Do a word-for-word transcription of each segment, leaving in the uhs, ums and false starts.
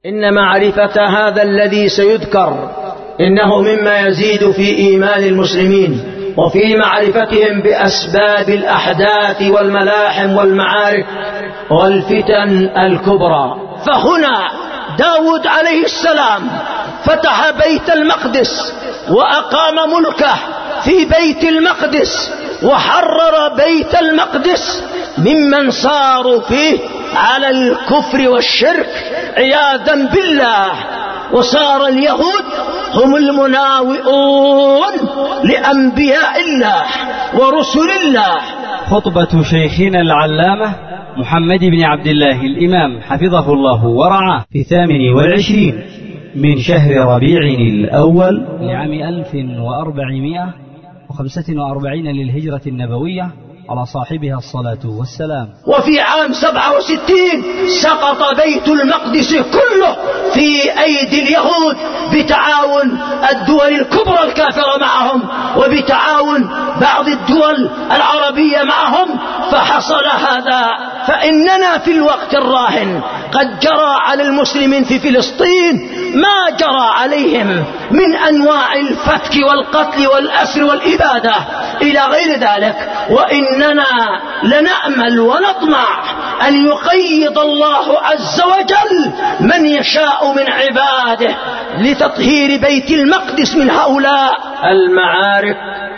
إن معرفة هذا الذي سيذكر إنه مما يزيد في إيمان المسلمين وفي معرفتهم بأسباب الأحداث والملاحم والمعارك والفتن الكبرى. فهنا داود عليه السلام فتح بيت المقدس وأقام ملكه في بيت المقدس وحرر بيت المقدس ممن صاروا فيه على الكفر والشرك عياذا بالله، وصار اليهود هم المناوئون لأنبياء الله ورسل الله. خطبة شيخنا العلامة محمد بن عبد الله الإمام حفظه الله ورعاه في ثامن والعشرين من شهر ربيع الأول لعام ألف وأربعمائة وخمسة وأربعين للهجرة النبوية على صاحبها الصلاة والسلام. وفي عام سبعة وستين سقط بيت المقدس كله في أيدي اليهود بتعاون الدول الكبرى الكافرة معهم وبتعاون بعض الدول العربية معهم، فحصل هذا. فإننا في الوقت الراهن قد جرى على المسلمين في فلسطين ما جرى عليهم من أنواع الفتك والقتل والأسر والإبادة إلى غير ذلك، وإننا لنأمل ونطمع أن يقيض الله عز وجل من يشاء من عباده لتطهير بيت المقدس من هؤلاء المعارك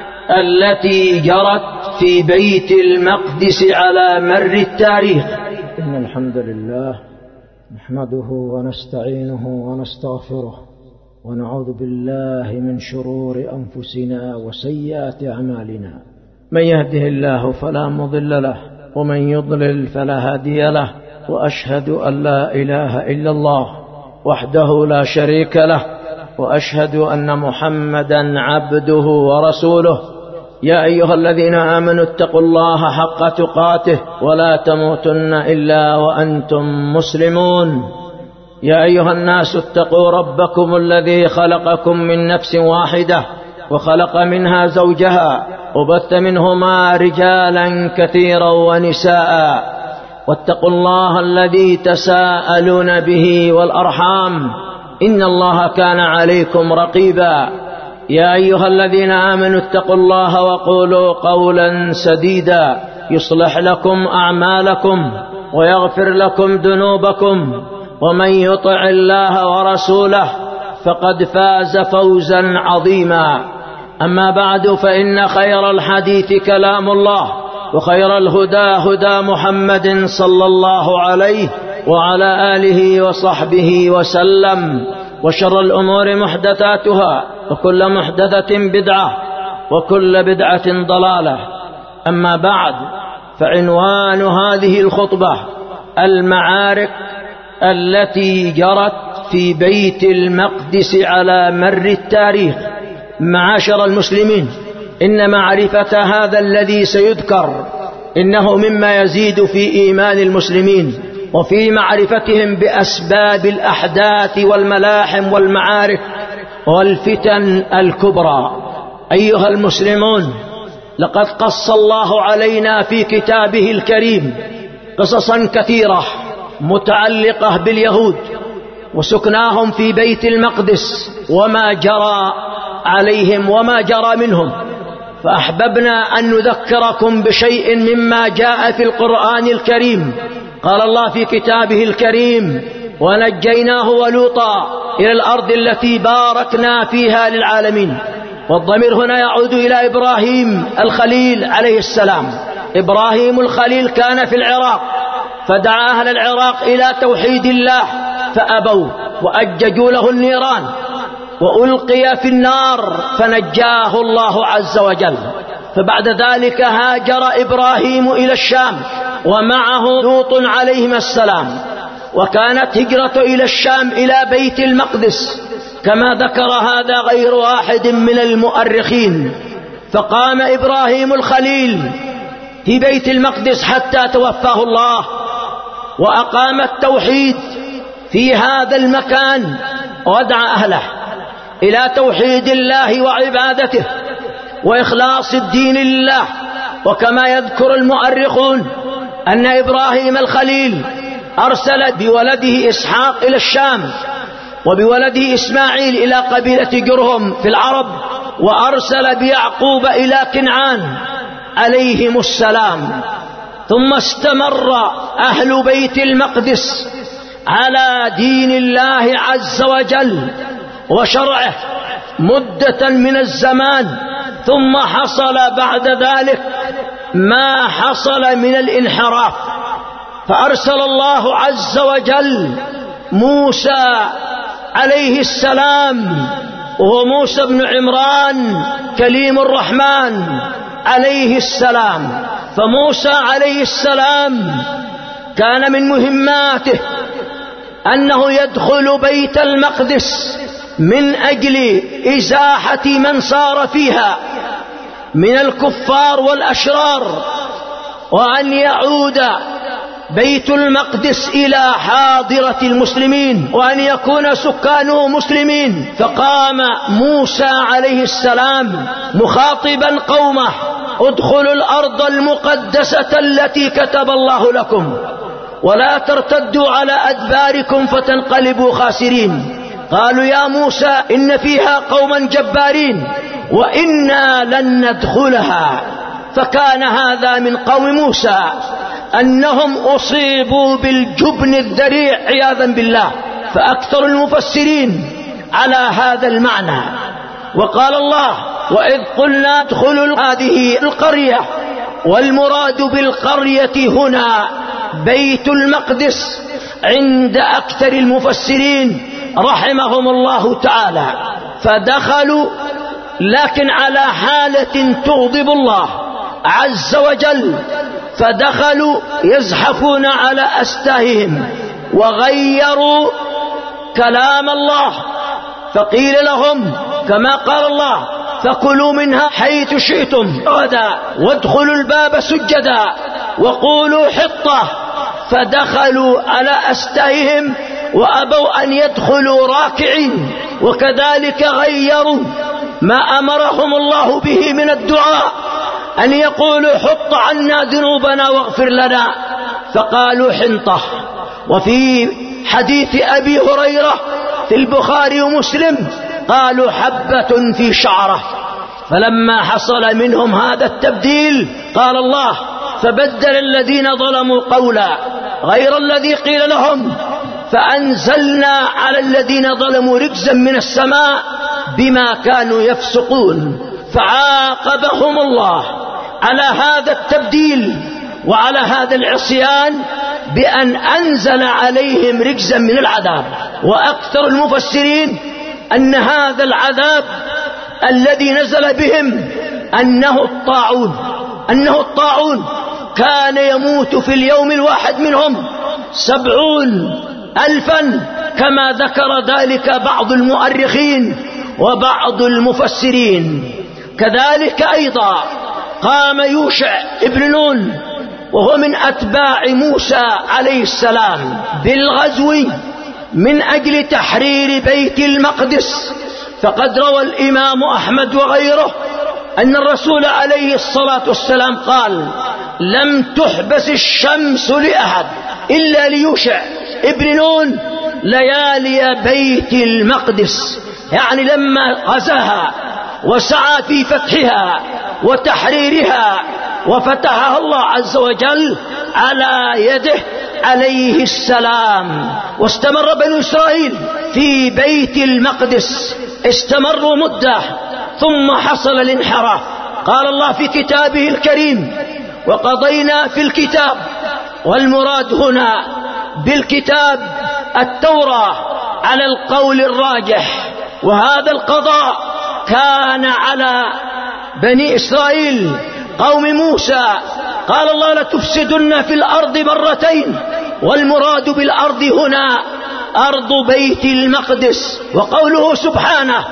التي جرت في بيت المقدس على مر التاريخ. إن الحمد لله نحمده ونستعينه ونستغفره ونعوذ بالله من شرور أنفسنا وسيئات أعمالنا. من يهده الله فلا مضل له ومن يضلل فلا هادي له، وأشهد أن لا إله إلا الله وحده لا شريك له، وأشهد أن محمدا عبده ورسوله. يا أيها الذين آمنوا اتقوا الله حق تقاته ولا تموتن إلا وأنتم مسلمون. يا أيها الناس اتقوا ربكم الذي خلقكم من نفس واحدة وخلق منها زوجها وبث منهما رجالا كثيرا ونساء، واتقوا الله الذي تساءلون به والأرحام إن الله كان عليكم رقيبا. يا أيها الذين آمنوا اتقوا الله وقولوا قولا سديدا يصلح لكم أعمالكم ويغفر لكم ذنوبكم، ومن يطع الله ورسوله فقد فاز فوزا عظيما. أما بعد، فإن خير الحديث كلام الله، وخير الهدى هدى محمد صلى الله عليه وعلى آله وصحبه وسلم، وشر الأمور محدثاتها وكل محدثة بدعة وكل بدعة ضلالة. أما بعد، فعنوان هذه الخطبة المعارك التي جرت في بيت المقدس على مر التاريخ. معاشر المسلمين، إن معرفة هذا الذي سيذكر إنه مما يزيد في إيمان المسلمين وفي معرفتهم بأسباب الأحداث والملاحم والمعارك والفتن الكبرى. أيها المسلمون، لقد قص الله علينا في كتابه الكريم قصصا كثيرة متعلقة باليهود وسكناهم في بيت المقدس وما جرى عليهم وما جرى منهم، فأحببنا أن نذكركم بشيء مما جاء في القرآن الكريم. قال الله في كتابه الكريم: ونجيناه ولوطا إلى الأرض التي باركنا فيها للعالمين. والضمير هنا يعود إلى إبراهيم الخليل عليه السلام. إبراهيم الخليل كان في العراق، فدعا أهل العراق إلى توحيد الله فأبوا وأججوا له النيران وألقي في النار فنجاه الله عز وجل. فبعد ذلك هاجر إبراهيم إلى الشام ومعه لوط عليهما السلام، وكانت هجرة إلى الشام إلى بيت المقدس كما ذكر هذا غير واحد من المؤرخين. فقام إبراهيم الخليل في بيت المقدس حتى توفاه الله، وأقام التوحيد في هذا المكان ودعا أهله إلى توحيد الله وعبادته وإخلاص الدين لله. وكما يذكر المؤرخون أن إبراهيم الخليل أرسل بولده إسحاق إلى الشام، وبولده إسماعيل إلى قبيلة جرهم في العرب، وأرسل بيعقوب إلى كنعان عليهم السلام. ثم استمر أهل بيت المقدس على دين الله عز وجل وشرعه مدة من الزمان، ثم حصل بعد ذلك ما حصل من الانحراف، فأرسل الله عز وجل موسى عليه السلام، وهو موسى بن عمران كليم الرحمن عليه السلام. فموسى عليه السلام كان من مهماته أنه يدخل بيت المقدس من أجل إزاحة من صار فيها من الكفار والأشرار، وأن يعود بيت المقدس إلى حاضرة المسلمين، وأن يكون سكانه مسلمين. فقام موسى عليه السلام مخاطبا قومه: ادخلوا الأرض المقدسة التي كتب الله لكم، ولا ترتدوا على أدباركم فتنقلبوا خاسرين. قالوا: يا موسى إن فيها قوما جبارين وإنا لن ندخلها. فكان هذا من قوم موسى، أنهم أصيبوا بالجبن الذريع عياذا بالله. فأكثر المفسرين على هذا المعنى. وقال الله: وإذ قلنا ادخلوا هذه القرية، والمراد بالقرية هنا بيت المقدس عند أكثر المفسرين رحمهم الله تعالى. فدخلوا لكن على حالة تغضب الله عز وجل، فدخلوا يزحفون على أستاههم وغيروا كلام الله. فقيل لهم كما قال الله: فكلوا منها حيث شئتم غدا وادخلوا الباب سجدا وقولوا حطة. فدخلوا على أستاههم وأبوا أن يدخلوا راكعين، وكذلك غيروا ما أمرهم الله به من الدعاء، أن يقولوا حط عنا ذنوبنا واغفر لنا، فقالوا حنطة. وفي حديث أبي هريرة في البخاري ومسلم قالوا حبة في شعرة. فلما حصل منهم هذا التبديل قال الله: فبدل الذين ظلموا قولا غير الذي قيل لهم فأنزلنا على الذين ظلموا رجزا من السماء بما كانوا يفسقون. فعاقبهم الله على هذا التبديل وعلى هذا العصيان بأن أنزل عليهم رجزا من العذاب. وأكثر المفسرين أن هذا العذاب الذي نزل بهم أنه الطاعون أنه الطاعون كان يموت في اليوم الواحد منهم سبعون ألفا، كما ذكر ذلك بعض المؤرخين وبعض المفسرين. كذلك أيضا قام يوشع ابن نون وهو من أتباع موسى عليه السلام بالغزو من أجل تحرير بيت المقدس. فقد روى الإمام أحمد وغيره أن الرسول عليه الصلاة والسلام قال: لم تحبس الشمس لأحد إلا ليوشع ابن نون ليالي بيت المقدس، يعني لما غزاها وسعى في فتحها وتحريرها وفتحها الله عز وجل على يده عليه السلام. واستمر بنو إسرائيل في بيت المقدس، استمروا مدة ثم حصل الانحراف. قال الله في كتابه الكريم: وقضينا في الكتاب، والمراد هنا بالكتاب التوراة على القول الراجح. وهذا القضاء كان على بني إسرائيل قوم موسى. قال الله: لتفسدن في الأرض مرتين، والمراد بالأرض هنا أرض بيت المقدس. وقوله سبحانه: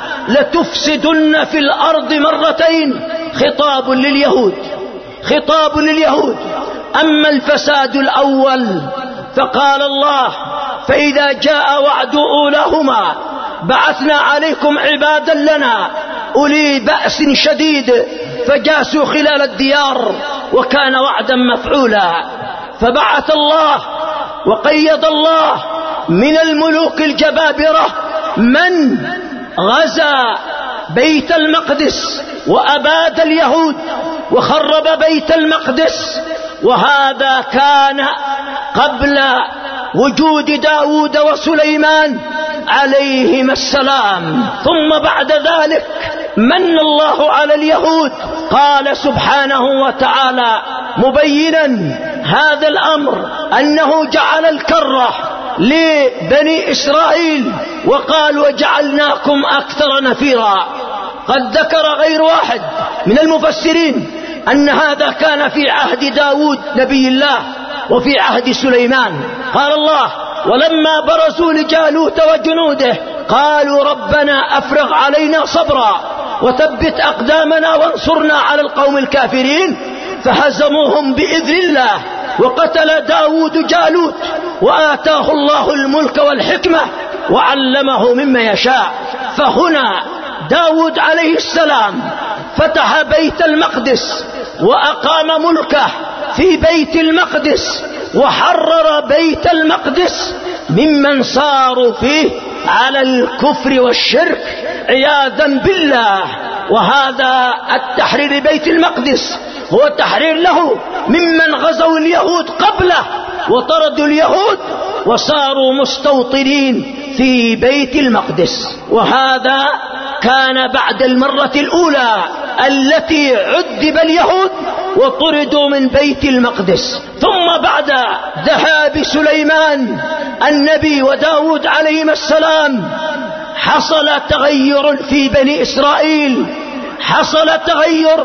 لتفسدن في الأرض مرتين خطاب لليهود خطاب لليهود. أما الفساد الأول فقال الله: فإذا جاء وعد أولاهما بعثنا عليكم عبادا لنا أولي بأس شديد فجاسوا خلال الديار وكان وعدا مفعولا. فبعث الله وقيد الله من الملوك الجبابرة من غزا بيت المقدس وأباد اليهود وخرب بيت المقدس، وهذا كان قبل وجود داود وسليمان عليهما السلام. ثم بعد ذلك من الله على اليهود، قال سبحانه وتعالى مبينا هذا الأمر أنه جعل الكرة لبني إسرائيل وقال وجعلناكم أكثر نفيرا. قد ذكر غير واحد من المفسرين أن هذا كان في عهد داود نبي الله وفي عهد سليمان. قال الله ولما برزوا لجالوت وجنوده قالوا ربنا أفرغ علينا صبرا وثبت أقدامنا وانصرنا على القوم الكافرين، فهزموهم بإذن الله وقتل داود جالوت وآتاه الله الملك والحكمة وعلمه مما يشاء. فهنا داود عليه السلام فتح بيت المقدس وأقام ملكه في بيت المقدس وحرر بيت المقدس ممن صاروا فيه على الكفر والشرك عياذا بالله. وهذا التحرير بيت المقدس هو تحرير له ممن غزوا اليهود قبله وطردوا اليهود وصاروا مستوطنين في بيت المقدس. وهذا كان بعد المرة الأولى التي عذب اليهود وطردوا من بيت المقدس. ثم بعد ذهاب سليمان النبي وداود عليهما السلام حصل تغير في بني إسرائيل، حصل تغير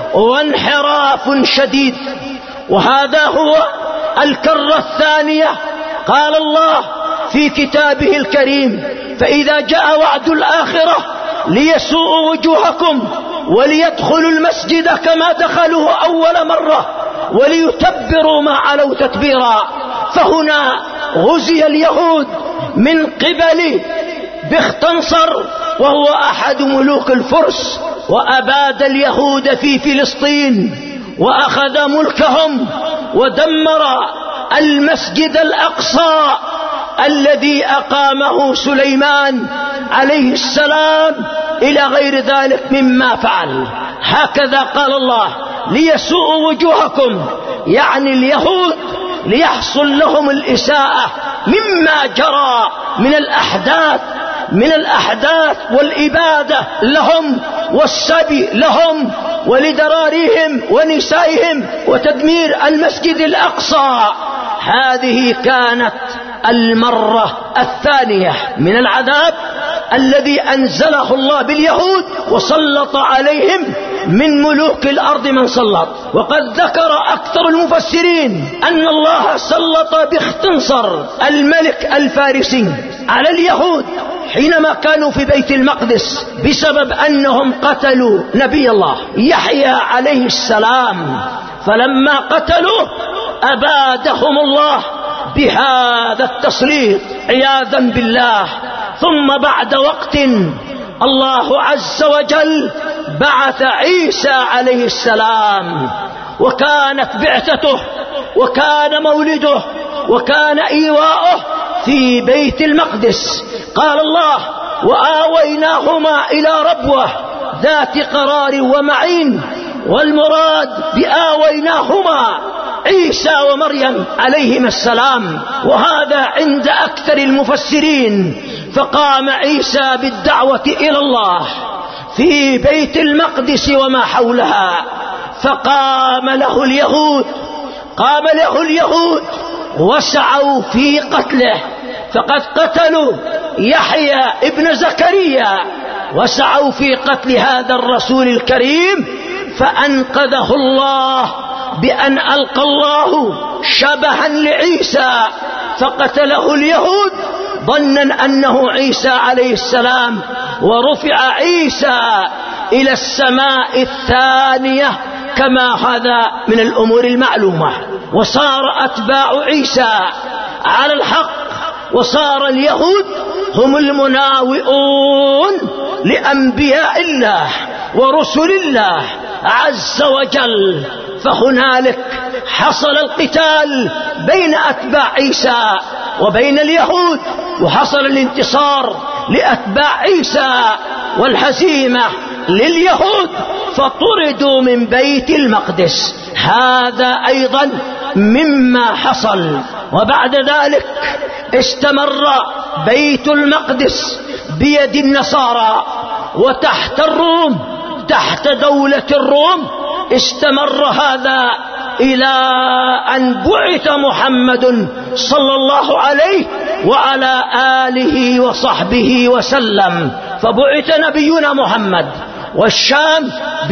وانحراف شديد، وهذا هو الكرة الثانية. قال الله في كتابه الكريم فإذا جاء وعد الآخرة ليسوءوا وجوهكم وليدخلوا المسجد كما دخلوه أول مرة وليتبروا ما علوا تتبيرا. فهنا غزي اليهود من قبل بختنصر وهو أحد ملوك الفرس، وأباد اليهود في فلسطين وأخذ ملكهم ودمر المسجد الأقصى الذي أقامه سليمان عليه السلام إلى غير ذلك مما فعل. هكذا قال الله ليسوءوا وجوهكم، يعني اليهود ليحصل لهم الإساءة مما جرى من الأحداث من الأحداث والإبادة لهم والسبي لهم ولدراريهم ونسائهم وتدمير المسجد الأقصى. هذه كانت المرة الثانية من العذاب الذي أنزله الله باليهود وسلط عليهم من ملوك الأرض من سلط. وقد ذكر أكثر المفسرين أن الله سلط بختنصر الملك الفارسي على اليهود حينما كانوا في بيت المقدس بسبب أنهم قتلوا نبي الله يحيى عليه السلام، فلما قتلوه أبادهم الله بهذا التسليط عياذا بالله. ثم بعد وقت الله عز وجل بعث عيسى عليه السلام، وكانت بعثته وكان مولده وكان إيواؤه في بيت المقدس. قال الله وآويناهما إلى ربوة ذات قرار ومعين، والمراد بآويناهما عيسى ومريم عليهما السلام، وهذا عند أكثر المفسرين. فقام عيسى بالدعوة إلى الله في بيت المقدس وما حولها، فقام له اليهود قام له اليهود وسعوا في قتله، فقد قتلوا يحيى ابن زكريا وسعوا في قتل هذا الرسول الكريم، فأنقذه الله بأن ألقى الله شبها لعيسى فقتله اليهود ظنا أنه عيسى عليه السلام، ورفع عيسى إلى السماء الثانية كما هذا من الأمور المعلومة. وصار أتباع عيسى على الحق، وصار اليهود هم المناوئون لأنبياء الله ورسل الله عز وجل. فهنالك حصل القتال بين أتباع عيسى وبين اليهود، وحصل الانتصار لأتباع عيسى والهزيمة لليهود، فطردوا من بيت المقدس. هذا أيضا مما حصل. وبعد ذلك استمر بيت المقدس بيد النصارى وتحت الروم، تحت دولة الروم. استمر هذا إلى أن بعث محمد صلى الله عليه وعلى آله وصحبه وسلم، فبعث نبينا محمد والشام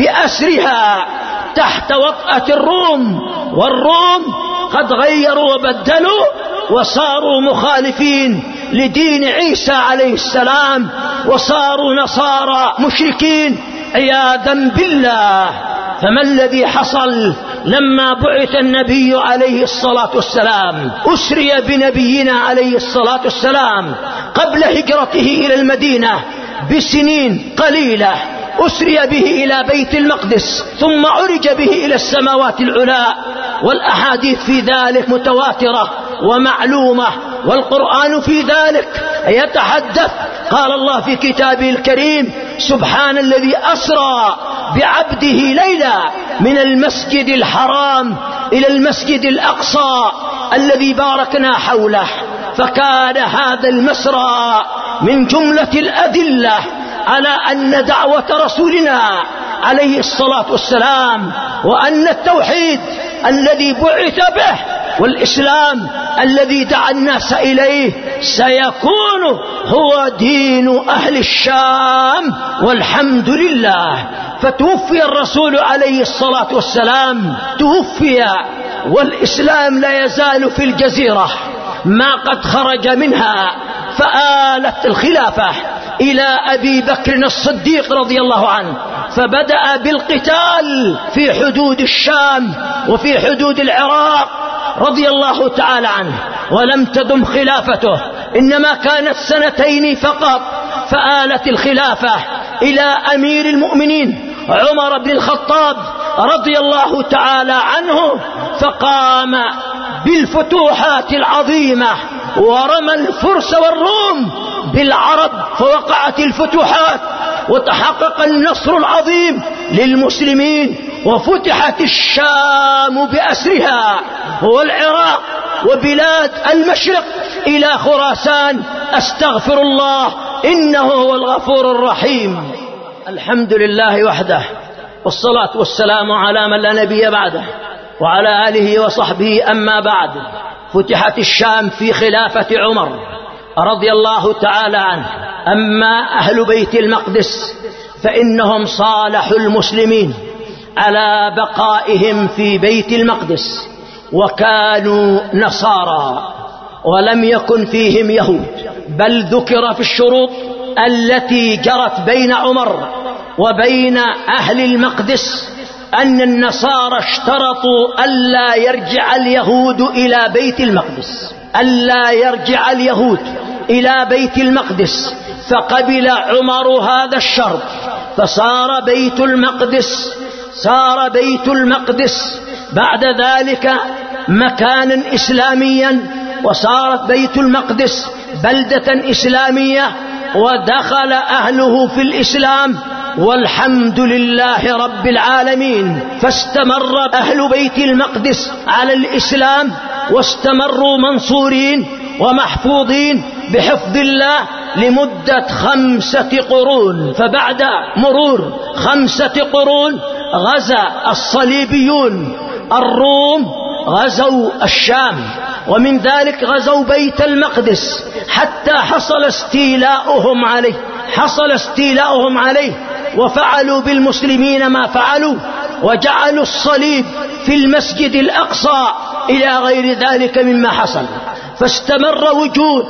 بأسرها تحت وطأة الروم، والروم قد غيروا وبدلوا وصاروا مخالفين لدين عيسى عليه السلام، وصاروا نصارى مشركين عياذا بالله. فما الذي حصل لما بعث النبي عليه الصلاة والسلام؟ أسري بنبينا عليه الصلاة والسلام قبل هجرته إلى المدينة بسنين قليلة، أسري به إلى بيت المقدس، ثم عرج به إلى السماوات العلى، والأحاديث في ذلك متواترة ومعلومة، والقرآن في ذلك يتحدث. قال الله في كتابه الكريم: سبحان الذي أسرى بعبده ليلا من المسجد الحرام إلى المسجد الأقصى الذي باركنا حوله. فكان هذا المسرى من جملة الأدلة على أن دعوة رسولنا عليه الصلاة والسلام وأن التوحيد الذي بعث به والإسلام الذي دعا الناس إليه سيكون هو دين أهل الشام، والحمد لله. فتوفي الرسول عليه الصلاة والسلام، توفي والإسلام لا يزال في الجزيرة ما قد خرج منها، فآلت الخلافة إلى أبي بكر الصديق رضي الله عنه، فبدأ بالقتال في حدود الشام وفي حدود العراق رضي الله تعالى عنه، ولم تدم خلافته، إنما كانت سنتين فقط. فآلت الخلافة إلى أمير المؤمنين عمر بن الخطاب رضي الله تعالى عنه، فقام بالفتوحات العظيمة ورمى الفرس والروم بالعرب، فوقعت الفتوحات وتحقق النصر العظيم للمسلمين، وفتحت الشام بأسرها والعراق وبلاد المشرق إلى خراسان. أستغفر الله إنه هو الغفور الرحيم. الحمد لله وحده، والصلاة والسلام على من لا نبي بعده وعلى آله وصحبه. أما بعد، فتحت الشام في خلافة عمر رضي الله تعالى عنه. أما أهل بيت المقدس فإنهم صالحوا المسلمين على بقائهم في بيت المقدس، وكانوا نصارى ولم يكن فيهم يهود، بل ذكر في الشروط التي جرت بين عمر وبين أهل المقدس أن النصارى اشترطوا ألا يرجع اليهود إلى بيت المقدس، ألا يرجع اليهود إلى بيت المقدس، فقبل عمر هذا الشرط، فصار بيت المقدس صار بيت المقدس بعد ذلك مكانا إسلاميا، وصارت بيت المقدس بلدة إسلامية، ودخل أهله في الإسلام، والحمد لله رب العالمين. فاستمر أهل بيت المقدس على الإسلام، واستمروا منصورين ومحفوظين بحفظ الله لمدة خمسة قرون. فبعد مرور خمسة قرون غزا الصليبيون الروم، غزوا الشام، ومن ذلك غزوا بيت المقدس حتى حصل استيلاؤهم عليه حصل استيلاؤهم عليه وفعلوا بالمسلمين ما فعلوا، وجعلوا الصليب في المسجد الأقصى إلى غير ذلك مما حصل. فاستمر وجود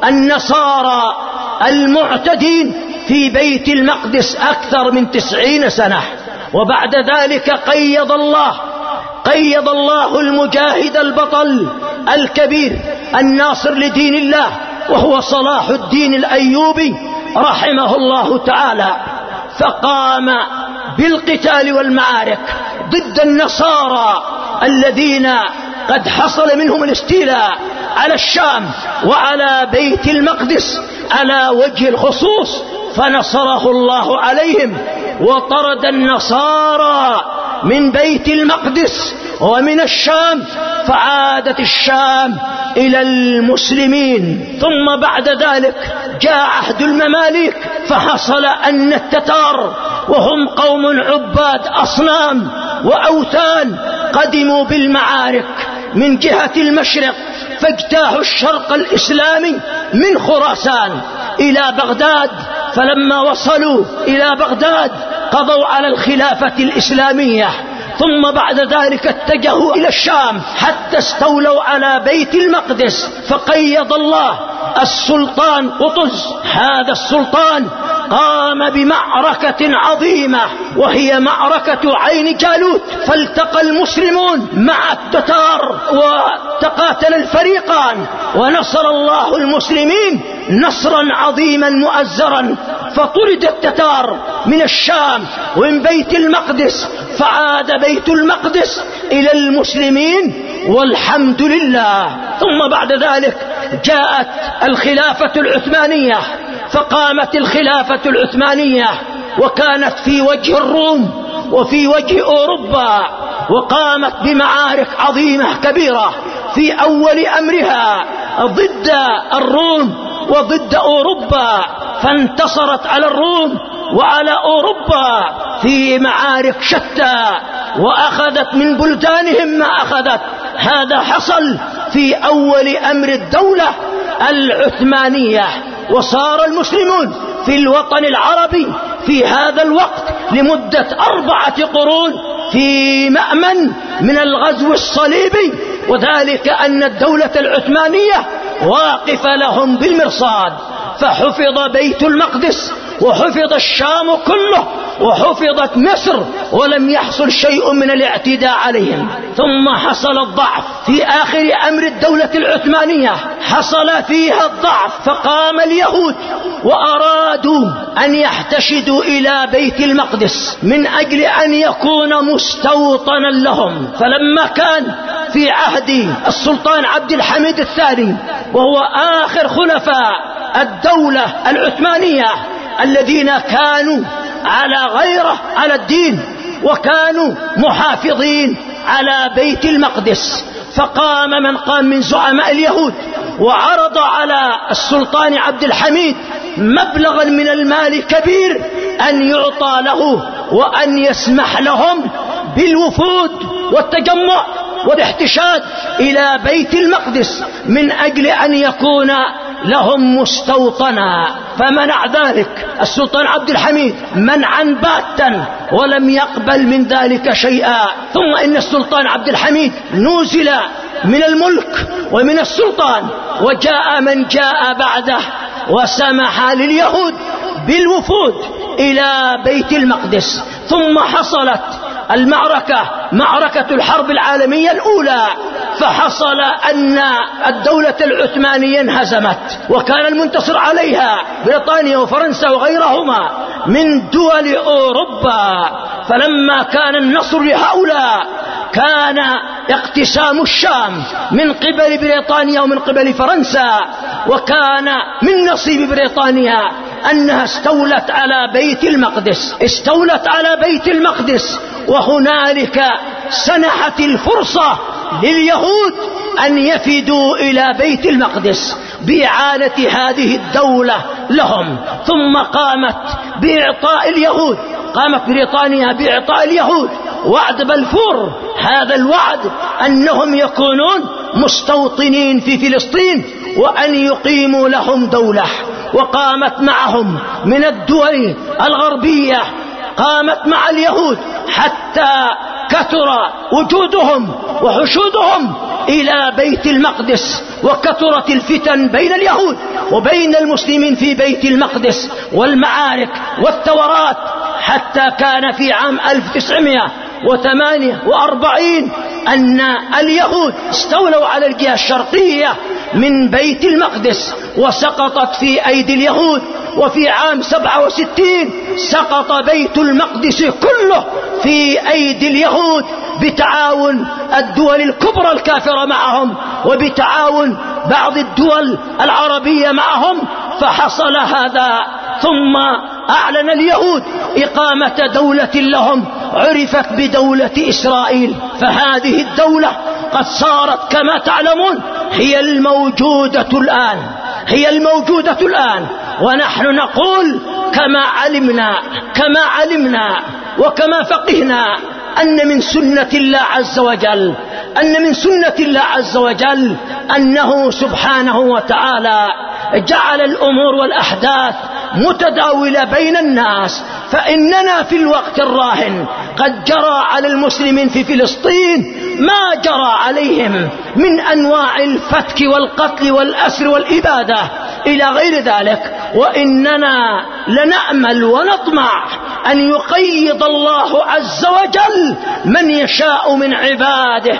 النصارى المعتدين في بيت المقدس أكثر من تسعين سنة. وبعد ذلك قيض الله قيض الله المجاهد البطل الكبير الناصر لدين الله، وهو صلاح الدين الأيوبي رحمه الله تعالى، فقام بالقتال والمعارك ضد النصارى الذين قد حصل منهم الاستيلاء على الشام وعلى بيت المقدس على وجه الخصوص، فنصره الله عليهم وطرد النصارى من بيت المقدس ومن الشام، فعادت الشام إلى المسلمين. ثم بعد ذلك جاء عهد المماليك، فحصل أن التتار وهم قوم عباد أصنام وأوثان قدموا بالمعارك من جهة المشرق، فاجتاحوا الشرق الإسلامي من خراسان إلى بغداد. فلما وصلوا إلى بغداد قضوا على الخلافة الإسلامية، ثم بعد ذلك اتجهوا إلى الشام حتى استولوا على بيت المقدس، فقيض الله السلطان قطز. هذا السلطان قام بمعركة عظيمة وهي معركة عين جالوت، فالتقى المسلمون مع التتار وتقاتل الفريقان، ونصر الله المسلمين نصرا عظيما مؤزرا، فطرد التتار من الشام ومن بيت المقدس، فعاد بيت المقدس إلى المسلمين والحمد لله. ثم بعد ذلك جاءت الخلافة العثمانية، فقامت الخلافة العثمانية وكانت في وجه الروم وفي وجه أوروبا، وقامت بمعارك عظيمة كبيرة في أول أمرها ضد الروم وضد أوروبا، فانتصرت على الروم وعلى أوروبا في معارك شتى، وأخذت من بلدانهم ما أخذت. هذا حصل في أول أمر الدولة العثمانية، وصار المسلمون في الوطن العربي في هذا الوقت لمدة أربعة قرون في مأمن من الغزو الصليبي، وذلك أن الدولة العثمانية واقف لهم بالمرصاد، فحفظ بيت المقدس وحفظ الشام كله وحفظت مصر، ولم يحصل شيء من الاعتداء عليهم. ثم حصل الضعف في آخر أمر الدولة العثمانية، حصل فيها الضعف، فقام اليهود وأرادوا أن يحتشدوا إلى بيت المقدس من أجل أن يكون مستوطنا لهم. فلما كان في عهد السلطان عبد الحميد الثاني وهو آخر خلفاء الدولة العثمانية الذين كانوا على غيره على الدين وكانوا محافظين على بيت المقدس، فقام من قام من زعماء اليهود وعرض على السلطان عبد الحميد مبلغا من المال كبير أن يعطى له وأن يسمح لهم بالوفود والتجمع والاحتشاد إلى بيت المقدس من أجل أن يكون لهم مستوطنا. فمنع ذلك السلطان عبد الحميد منعا باتا ولم يقبل من ذلك شيئا. ثم إن السلطان عبد الحميد نزل من الملك ومن السلطان، وجاء من جاء بعده وسمح لليهود بالوفود إلى بيت المقدس. ثم حصلت المعركة معركة الحرب العالمية الأولى، فحصل أن الدولة العثمانية انهزمت، وكان المنتصر عليها بريطانيا وفرنسا وغيرهما من دول أوروبا. فلما كان النصر لهؤلاء كان اقتسام الشام من قبل بريطانيا ومن قبل فرنسا، وكان من نصيب بريطانيا أنها استولت على بيت المقدس استولت على بيت المقدس وهنالك سنحت الفرصة لليهود أن يفدوا إلى بيت المقدس بإعادة هذه الدولة لهم. ثم قامت بإعطاء اليهود قامت بريطانيا بإعطاء اليهود وعد بلفور، هذا الوعد أنهم يكونون مستوطنين في فلسطين وأن يقيموا لهم دولة. وقامت معهم من الدول الغربية قامت مع اليهود حتى كثر وجودهم وحشودهم إلى بيت المقدس، وكثرت الفتن بين اليهود وبين المسلمين في بيت المقدس والمعارك والثورات، حتى كان في عام ألف وتسعمائة وثمانية وأربعين أن اليهود استولوا على الجهة الشرقية من بيت المقدس وسقطت في أيدي اليهود. وفي عام سبعة وستين سقط بيت المقدس كله في أيدي اليهود بتعاون الدول الكبرى الكافرة معهم وبتعاون بعض الدول العربية معهم، فحصل هذا. ثم أعلن اليهود إقامة دولة لهم عرفت بدولة إسرائيل، فهذه الدولة قد صارت كما تعلمون هي الموجودة الآن، هي الموجودة الآن. ونحن نقول كما علمنا كما علمنا وكما فقهنا أن من سنة الله عز وجل أن من سنة الله عز وجل أنه سبحانه وتعالى جعل الأمور والأحداث متداولة بين الناس. فإننا في الوقت الراهن قد جرى على المسلمين في فلسطين ما جرى عليهم من أنواع الفتك والقتل والأسر والإبادة إلى غير ذلك، وإننا لنأمل ونطمع أن يقيض الله عز وجل من يشاء من عباده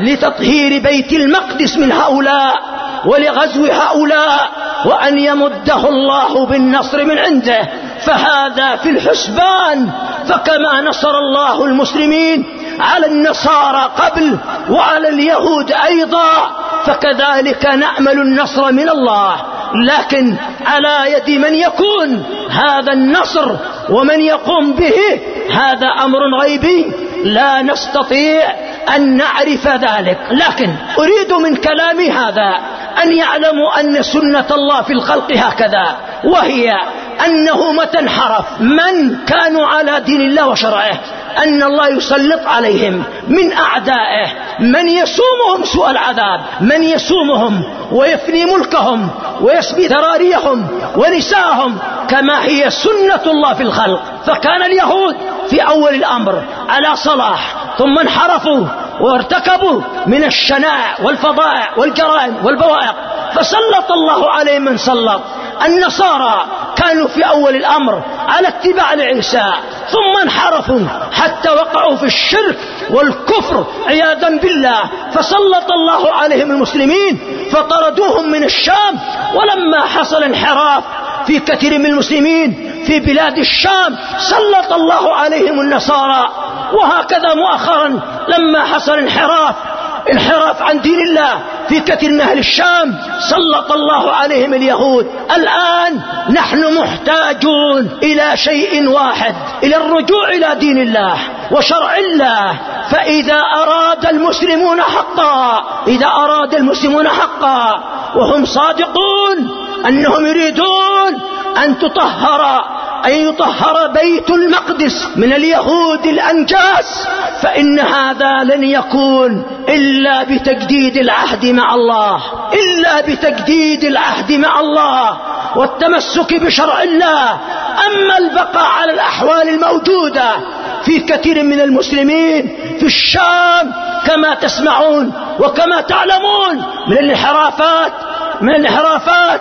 لتطهير بيت المقدس من هؤلاء ولغزو هؤلاء، وأن يمده الله بالنصر من عنده. فهذا في الحسبان، فكما نصر الله المسلمين على النصارى قبل وعلى اليهود أيضا، فكذلك نأمل النصر من الله، لكن على يد من يكون هذا النصر ومن يقوم به هذا أمر غيبي لا نستطيع أن نعرف ذلك. لكن أريد من كلامي هذا أن يعلموا أن سنة الله في الخلق هكذا، وهي أنه متى انحرف من كانوا على دين الله وشرعه أن الله يسلط عليهم من أعدائه من يسومهم سوء العذاب، من يسومهم ويفني ملكهم ويسبي ذراريهم ونساءهم كما هي سنة الله في الخلق. فكان اليهود في أول الأمر على صلاح، ثم انحرفوا وارتكبوا من الشناع والفظائع والجرائم والبوائق، فسلط الله عليهم من سلط. النصارى كانوا في أول الأمر على اتباع لعيسى، ثم انحرفوا حتى وقعوا في الشرك والكفر عياذا بالله، فسلط الله عليهم المسلمين فطردوهم من الشام. ولما حصل انحراف في كثير من المسلمين في بلاد الشام سلط الله عليهم النصارى. وهكذا مؤخرا لما حصل انحراف انحراف عن دين الله في كثير من أهل الشام سلط الله عليهم اليهود. الآن نحن محتاجون إلى شيء واحد، إلى الرجوع إلى دين الله وشرع الله. فإذا أراد المسلمون حقا إذا أراد المسلمون حقا وهم صادقون أنهم يريدون أن تطهر أن يطهر بيت المقدس من اليهود الأنجاس، فإن هذا لن يكون إلا بتجديد العهد مع الله إلا بتجديد العهد مع الله والتمسك بشرع الله. أما البقاء على الأحوال الموجودة في كثير من المسلمين في الشام كما تسمعون وكما تعلمون من الانحرافات من الانحرافات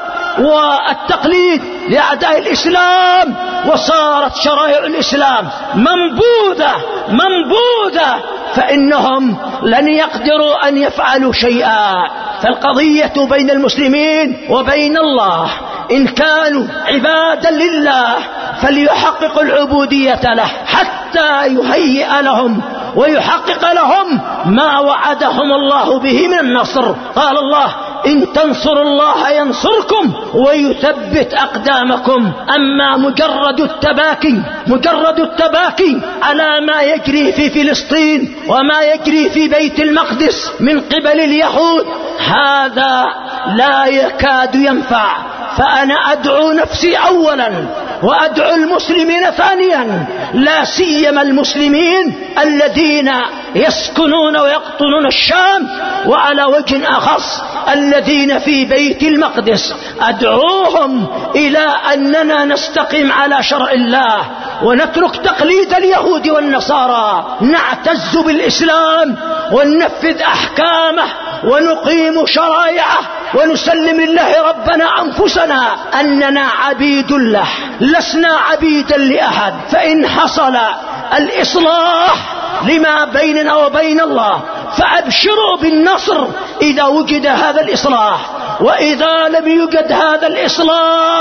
والتقليد لأعداء الإسلام، وصارت شرائع الإسلام منبوذة منبوذة فإنهم لن يقدروا أن يفعلوا شيئا. فالقضية بين المسلمين وبين الله، إن كانوا عبادا لله فليحققوا العبودية له حتى يهيئ لهم ويحقق لهم ما وعدهم الله به من النصر. قال الله: إن تنصروا الله ينصركم ويثبت أقدامكم. أما مجرد التباكي مجرد التباكي على ما يجري في فلسطين وما يجري في بيت المقدس من قبل اليهود هذا لا يكاد ينفع. فأنا أدعو نفسي أولا وأدعو المسلمين ثانيا، لا سيما المسلمين الذين يسكنون ويقطنون الشام، وعلى وجه أخص الذين في بيت المقدس، أدعوهم إلى أننا نستقيم على شرع الله ونترك تقليد اليهود والنصارى، نعتز بالإسلام وننفذ أحكامه ونقيم شرائعه ونسلم لله ربنا أنفسنا أننا عبيد له لسنا عبيدا لأحد. فإن حصل الإصلاح لما بيننا وبين الله فأبشروا بالنصر إذا وجد هذا الإصلاح، وإذا لم يوجد هذا الإصلاح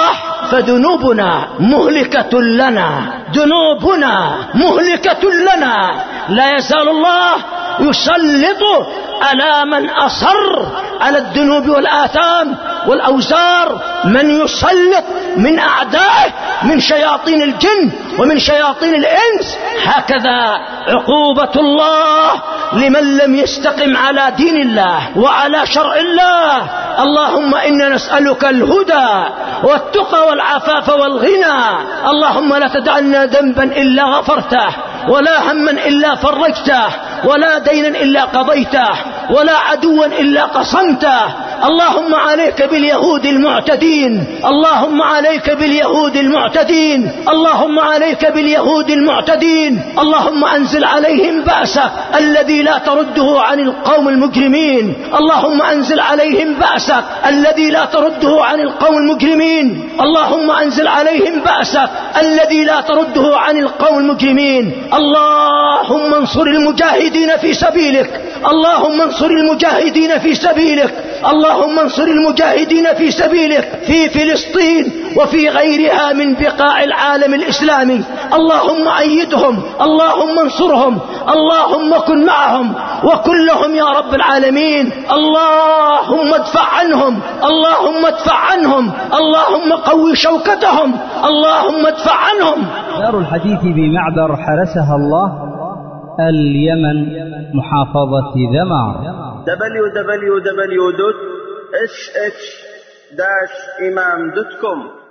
فذنوبنا مهلكة لنا، ذنوبنا مهلكة لنا. لا يزال الله يسلط على من أصر على الذنوب والآثام والأوزار من يسلط من أعدائه من شياطين الجن ومن شياطين الإنس. هكذا عقوبة الله لمن لم يستقم على دين الله وعلى شرع الله. اللهم إنا نسألك الهدى والتقى والعفاف والغنى. اللهم لا تدع لنا ذنبا إلا غفرته، ولا هما إلا فرجته، ولا دينا إلا قضيته، ولا عدوا إلا قصمته. اللهم عليك باليهود المعتدين، اللهم عليك باليهود المعتدين، اللهم عليك باليهود المعتدين. اللهم أنزل عليهم بأسك الذي لا ترده عن القوم المجرمين، اللهم أنزل عليهم بأسك الذي لا ترده عن القوم المجرمين، اللهم أنزل عليهم بأسك الذي لا ترده عن القوم المجرمين. اللهم انصر المجاهدين في سبيلك، اللهم انصر المجاهدين في سبيلك، اللهم انصر المجاهدين في سبيلك في فلسطين وفي غيرها من بقاع العالم الإسلامي. اللهم أيدهم، اللهم انصرهم، اللهم كن معهم وكن لهم يا رب العالمين. اللهم ادفع عنهم، اللهم ادفع عنهم، اللهم قوي شوكتهم، اللهم ادفع عنهم. دار الحديث بمعبر حرسها الله، اليمن، محافظة ذمار. دبليو دبليو دبليو دوت إس إتش داش إمام دوت كوم